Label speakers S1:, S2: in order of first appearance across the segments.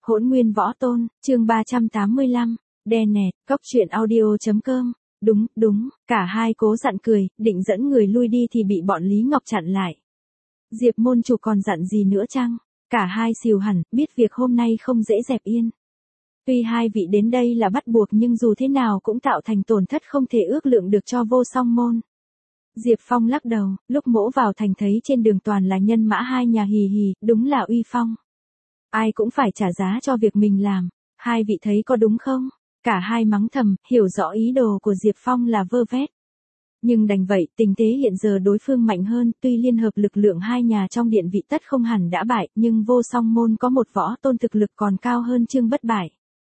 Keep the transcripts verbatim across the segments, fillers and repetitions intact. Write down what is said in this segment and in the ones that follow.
S1: Hỗn nguyên võ tôn, chương ba trăm tám mươi lăm, đè nẹt, cóc truyện audio.com. Đúng, đúng, cả hai cố dặn cười, định dẫn người lui đi thì bị bọn Lý Ngọc chặn lại. Diệp môn chủ còn dặn gì nữa chăng? Cả hai xìu hẳn, biết việc hôm nay không dễ dẹp yên. Tuy hai vị đến đây là bắt buộc nhưng dù thế nào cũng tạo thành tổn thất không thể ước lượng được cho Vô Song Môn. Diệp Phong lắc đầu, lúc mỗ vào thành thấy trên đường toàn là nhân mã hai nhà hì hì, đúng là uy phong. Ai cũng phải trả giá cho việc mình làm, hai vị thấy có đúng không? Cả hai mắng thầm, hiểu rõ ý đồ của Diệp Phong là vơ vét. Nhưng đành vậy, tình thế hiện giờ đối phương mạnh hơn, tuy liên hợp lực lượng hai nhà trong điện vị tất không hẳn đã bại, nhưng Vô Song Môn có một võ tôn thực lực còn cao hơn Trương Bất Bại.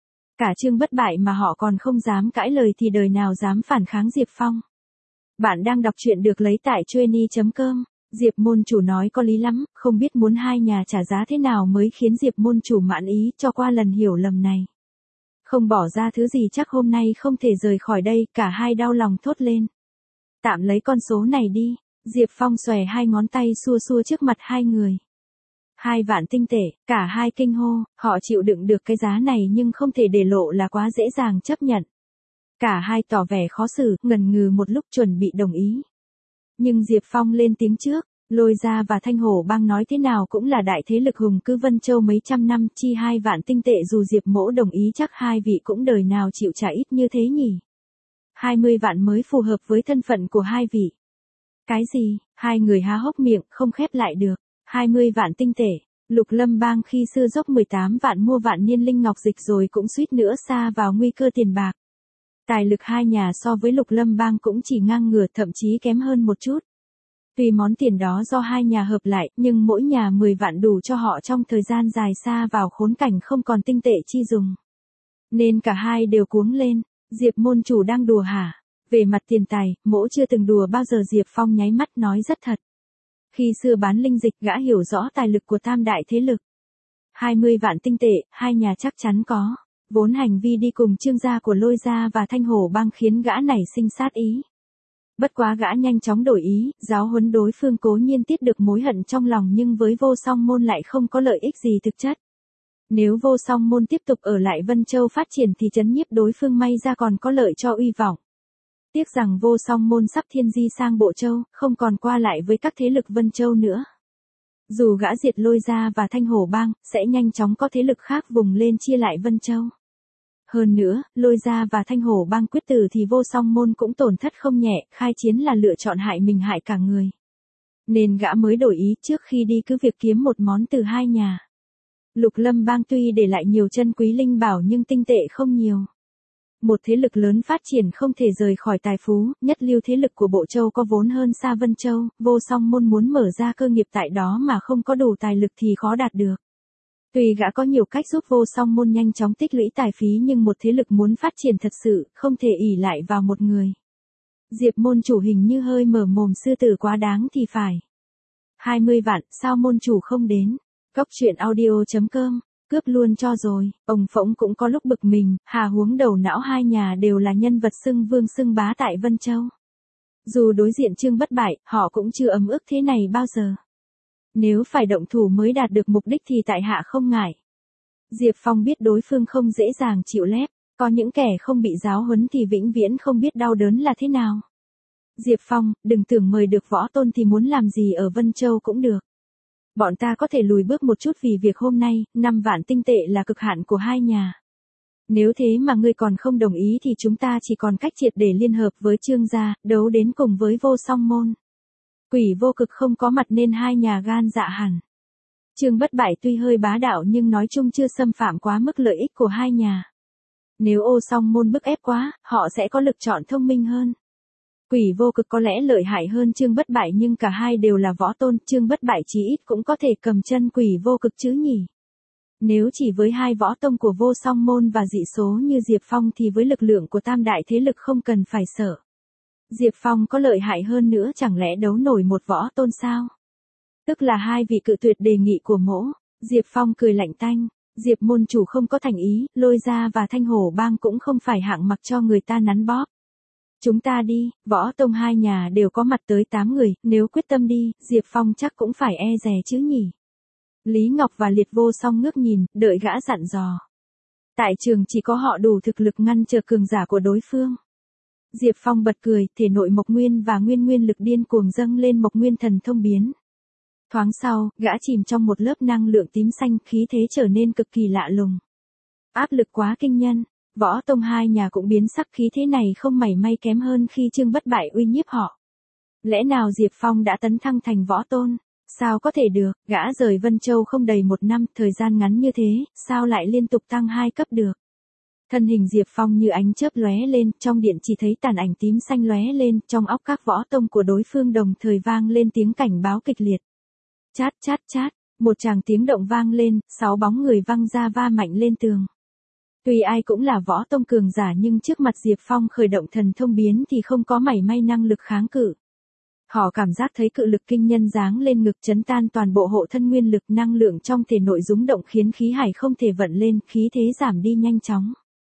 S1: Cả Trương Bất Bại mà họ còn không dám cãi lời thì đời nào dám phản kháng Diệp Phong. Bạn đang đọc truyện được lấy tại trueny chấm com. Diệp môn chủ nói có lý lắm, không biết muốn hai nhà trả giá thế nào mới khiến Diệp môn chủ mãn ý cho qua lần hiểu lầm này. Không bỏ ra thứ gì chắc hôm nay không thể rời khỏi đây, cả hai đau lòng thốt lên. Tạm lấy con số này đi, Diệp Phong xòe hai ngón tay xua xua trước mặt hai người. Hai vạn tinh tệ, cả hai kinh hô, họ chịu đựng được cái giá này nhưng không thể để lộ là quá dễ dàng chấp nhận. Cả hai tỏ vẻ khó xử, ngần ngừ một lúc chuẩn bị đồng ý. Nhưng Diệp Phong lên tiếng trước, Lôi Gia và Thanh Hổ Bang nói thế nào cũng là đại thế lực hùng cứ Vân Châu mấy trăm năm, chi hai vạn tinh tệ dù Diệp mỗ đồng ý chắc hai vị cũng đời nào chịu trả ít như thế nhỉ. Hai mươi vạn mới phù hợp với thân phận của hai vị. Cái gì? Hai người há hốc miệng, không khép lại được. Hai mươi vạn tinh tệ. Lục Lâm Bang khi xưa dốc mười tám vạn mua vạn niên linh ngọc dịch rồi cũng suýt nữa sa vào nguy cơ tiền bạc. Tài lực hai nhà so với Lục Lâm Bang cũng chỉ ngang ngửa, thậm chí kém hơn một chút. Tuy món tiền đó do hai nhà hợp lại, nhưng mỗi nhà mười vạn đủ cho họ trong thời gian dài xa vào khốn cảnh không còn tinh tệ chi dùng. Nên cả hai đều cuống lên, Diệp môn chủ đang đùa hả? Về mặt tiền tài, mỗ chưa từng đùa bao giờ. Diệp Phong nháy mắt nói rất thật. Khi xưa bán linh dịch gã hiểu rõ tài lực của tam đại thế lực. hai mươi vạn tinh tệ, hai nhà chắc chắn có. Vốn hành vi đi cùng Trương gia của Lôi Gia và Thanh Hổ Bang khiến gã nảy sinh sát ý. Bất quá gã nhanh chóng đổi ý, giáo huấn đối phương cố nhiên tiết được mối hận trong lòng nhưng với Vô Song Môn lại không có lợi ích gì thực chất. Nếu Vô Song Môn tiếp tục ở lại Vân Châu phát triển thì trấn nhiếp đối phương may ra còn có lợi cho uy vọng. Tiếc rằng Vô Song Môn sắp thiên di sang Bộ Châu, không còn qua lại với các thế lực Vân Châu nữa. Dù gã diệt Lôi Gia và Thanh Hổ Bang, sẽ nhanh chóng có thế lực khác vùng lên chia lại Vân Châu. Hơn nữa, Lôi Gia và Thanh Hổ Bang quyết tử thì Vô Song Môn cũng tổn thất không nhẹ, khai chiến là lựa chọn hại mình hại cả người. Nên gã mới đổi ý trước khi đi cứ việc kiếm một món từ hai nhà. Lục Lâm Bang tuy để lại nhiều chân quý linh bảo nhưng tinh tệ không nhiều. Một thế lực lớn phát triển không thể rời khỏi tài phú, nhất lưu thế lực của Bộ Châu có vốn hơn xa Vân Châu, Vô Song Môn muốn mở ra cơ nghiệp tại đó mà không có đủ tài lực thì khó đạt được. Tuy gã có nhiều cách giúp Vô Song Môn nhanh chóng tích lũy tài phí nhưng một thế lực muốn phát triển thật sự, không thể ỷ lại vào một người. Diệp môn chủ hình như hơi mở mồm sư tử quá đáng thì phải. hai mươi vạn, sao môn chủ không đến? Cóc truyện audio.com, cướp luôn cho rồi, ông Phỗng cũng có lúc bực mình, hà huống đầu não hai nhà đều là nhân vật xưng vương xưng bá tại Vân Châu. Dù đối diện Trương Bất Bại, họ cũng chưa ấm ức thế này bao giờ. Nếu phải động thủ mới đạt được mục đích thì tại hạ không ngại. Diệp Phong biết đối phương không dễ dàng chịu lép, có những kẻ không bị giáo huấn thì vĩnh viễn không biết đau đớn là thế nào. Diệp Phong, đừng tưởng mời được võ tôn thì muốn làm gì ở Vân Châu cũng được. Bọn ta có thể lùi bước một chút vì việc hôm nay, năm vạn tinh tệ là cực hạn của hai nhà. Nếu thế mà ngươi còn không đồng ý thì chúng ta chỉ còn cách triệt để liên hợp với Trương gia, đấu đến cùng với Vô Song Môn. Quỷ Vô Cực không có mặt nên hai nhà gan dạ hẳn. Trương Bất Bại tuy hơi bá đạo nhưng nói chung chưa xâm phạm quá mức lợi ích của hai nhà. Nếu Vô Song Môn bức ép quá, họ sẽ có lực chọn thông minh hơn. Quỷ Vô Cực có lẽ lợi hại hơn Trương Bất Bại nhưng cả hai đều là võ tôn, Trương Bất Bại chí ít cũng có thể cầm chân Quỷ Vô Cực chứ nhỉ. Nếu chỉ với hai võ tông của Vô Song Môn và dị số như Diệp Phong thì với lực lượng của tam đại thế lực không cần phải sợ. Diệp Phong có lợi hại hơn nữa chẳng lẽ đấu nổi một võ tôn sao? Tức là hai vị cự tuyệt đề nghị của mỗ. Diệp Phong cười lạnh tanh. Diệp môn chủ không có thành ý, Lôi Gia và Thanh Hổ Bang cũng không phải hạng mặc cho người ta nắn bóp. Chúng ta đi, võ tông hai nhà đều có mặt tới tám người, nếu quyết tâm đi, Diệp Phong chắc cũng phải e dè chứ nhỉ. Lý Ngọc và Liệt Vô Song ngước nhìn, đợi gã dặn dò. Tại trường chỉ có họ đủ thực lực ngăn trở cường giả của đối phương. Diệp Phong bật cười, thể nội Mộc Nguyên và Nguyên Nguyên lực điên cuồng dâng lên Mộc Nguyên thần thông biến. Thoáng sau, gã chìm trong một lớp năng lượng tím xanh, khí thế trở nên cực kỳ lạ lùng. Áp lực quá kinh nhân, Võ Tông hai nhà cũng biến sắc, khí thế này không mảy may kém hơn khi Trương Bất Bại uy nhiếp họ. Lẽ nào Diệp Phong đã tấn thăng thành võ tôn? Sao có thể được, gã rời Vân Châu không đầy một năm, thời gian ngắn như thế, sao lại liên tục tăng hai cấp được? Thân hình Diệp Phong như ánh chớp lóe lên, trong điện chỉ thấy tàn ảnh tím xanh lóe lên, trong óc các võ tông của đối phương đồng thời vang lên tiếng cảnh báo kịch liệt. Chát chát chát, một tràng tiếng động vang lên, sáu bóng người văng ra va mạnh lên tường. Tuy ai cũng là võ tông cường giả nhưng trước mặt Diệp Phong khởi động thần thông biến thì không có mảy may năng lực kháng cự. Họ cảm giác thấy cự lực kinh nhân giáng lên ngực, chấn tan toàn bộ hộ thân nguyên lực, năng lượng trong thể nội rúng động khiến khí hải không thể vận lên, khí thế giảm đi nhanh chóng.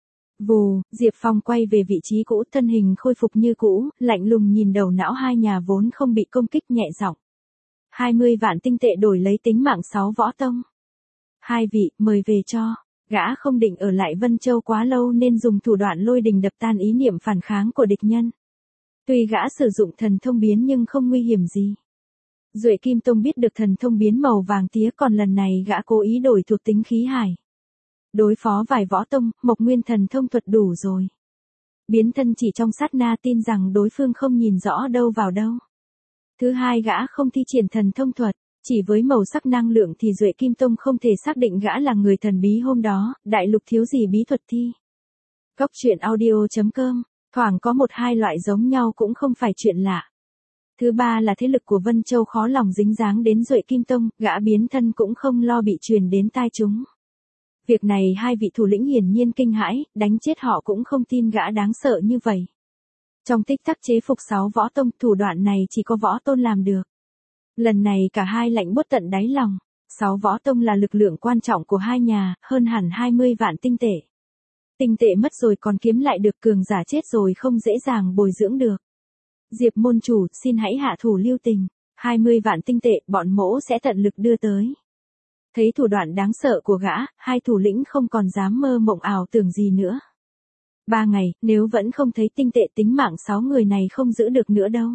S1: Vù, Diệp Phong quay về vị trí cũ, thân hình khôi phục như cũ, lạnh lùng nhìn đầu não hai nhà vốn không bị công kích, nhẹ giọng. hai mươi vạn tinh tệ đổi lấy tính mạng sáu võ tông. Hai vị, mời về cho. Gã không định ở lại Vân Châu quá lâu nên dùng thủ đoạn lôi đình đập tan ý niệm phản kháng của địch nhân. Tuy gã sử dụng thần thông biến nhưng không nguy hiểm gì. Duệ Kim Tông biết được thần thông biến màu vàng tía, còn lần này gã cố ý đổi thuộc tính khí hải. Đối phó vài võ tông, Mộc Nguyên thần thông thuật đủ rồi. Biến thân chỉ trong sát na, tin rằng đối phương không nhìn rõ đâu vào đâu. Thứ hai, gã không thi triển thần thông thuật, chỉ với màu sắc năng lượng thì Duệ Kim Tông không thể xác định gã là người thần bí hôm đó, đại lục thiếu gì bí thuật thi. Cốc truyện audio chấm com, thoảng có một hai loại giống nhau cũng không phải chuyện lạ. Thứ ba là thế lực của Vân Châu khó lòng dính dáng đến Duệ Kim Tông, gã biến thân cũng không lo bị truyền đến tai chúng. Việc này hai vị thủ lĩnh hiển nhiên kinh hãi, đánh chết họ cũng không tin gã đáng sợ như vậy. Trong tích tắc chế phục sáu võ tông, thủ đoạn này chỉ có võ tôn làm được. Lần này cả hai lạnh buốt tận đáy lòng, sáu võ tông là lực lượng quan trọng của hai nhà, hơn hẳn hai mươi vạn tinh tệ. Tinh tệ mất rồi còn kiếm lại được, cường giả chết rồi không dễ dàng bồi dưỡng được. Diệp môn chủ, xin hãy hạ thủ lưu tình, hai mươi vạn tinh tệ, bọn mỗ sẽ tận lực đưa tới. Thấy thủ đoạn đáng sợ của gã, hai thủ lĩnh không còn dám mơ mộng ảo tưởng gì nữa. Ba ngày, nếu vẫn không thấy tinh tệ, tính mạng sáu người này không giữ được nữa đâu.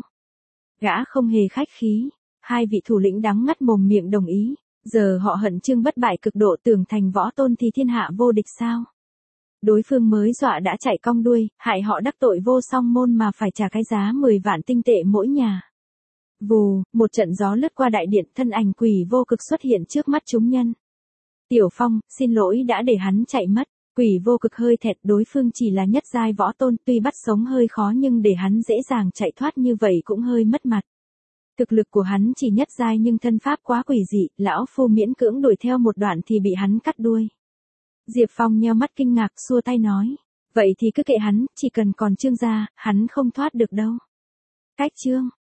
S1: Gã không hề khách khí, hai vị thủ lĩnh đắng ngắt mồm miệng đồng ý, giờ họ hận Trương Bất Bại cực độ, tưởng thành võ tôn thì thiên hạ vô địch sao. Đối phương mới dọa đã chạy cong đuôi, hại họ đắc tội Vô Song môn mà phải trả cái giá mười vạn tinh tệ mỗi nhà. Vù, một trận gió lướt qua đại điện, thân ảnh Quỷ Vô Cực xuất hiện trước mắt chúng nhân. Tiểu Phong, xin lỗi đã để hắn chạy mất. Quỷ Vô Cực hơi thẹt, đối phương chỉ là nhất giai võ tôn, tuy bắt sống hơi khó nhưng để hắn dễ dàng chạy thoát như vậy cũng hơi mất mặt. Thực lực của hắn chỉ nhất giai nhưng thân pháp quá quỷ dị, lão phu miễn cưỡng đuổi theo một đoạn thì bị hắn cắt đuôi. Diệp Phong nheo mắt kinh ngạc, xua tay nói, vậy thì cứ kệ hắn, chỉ cần còn Trương gia, hắn không thoát được đâu. Cách Trương,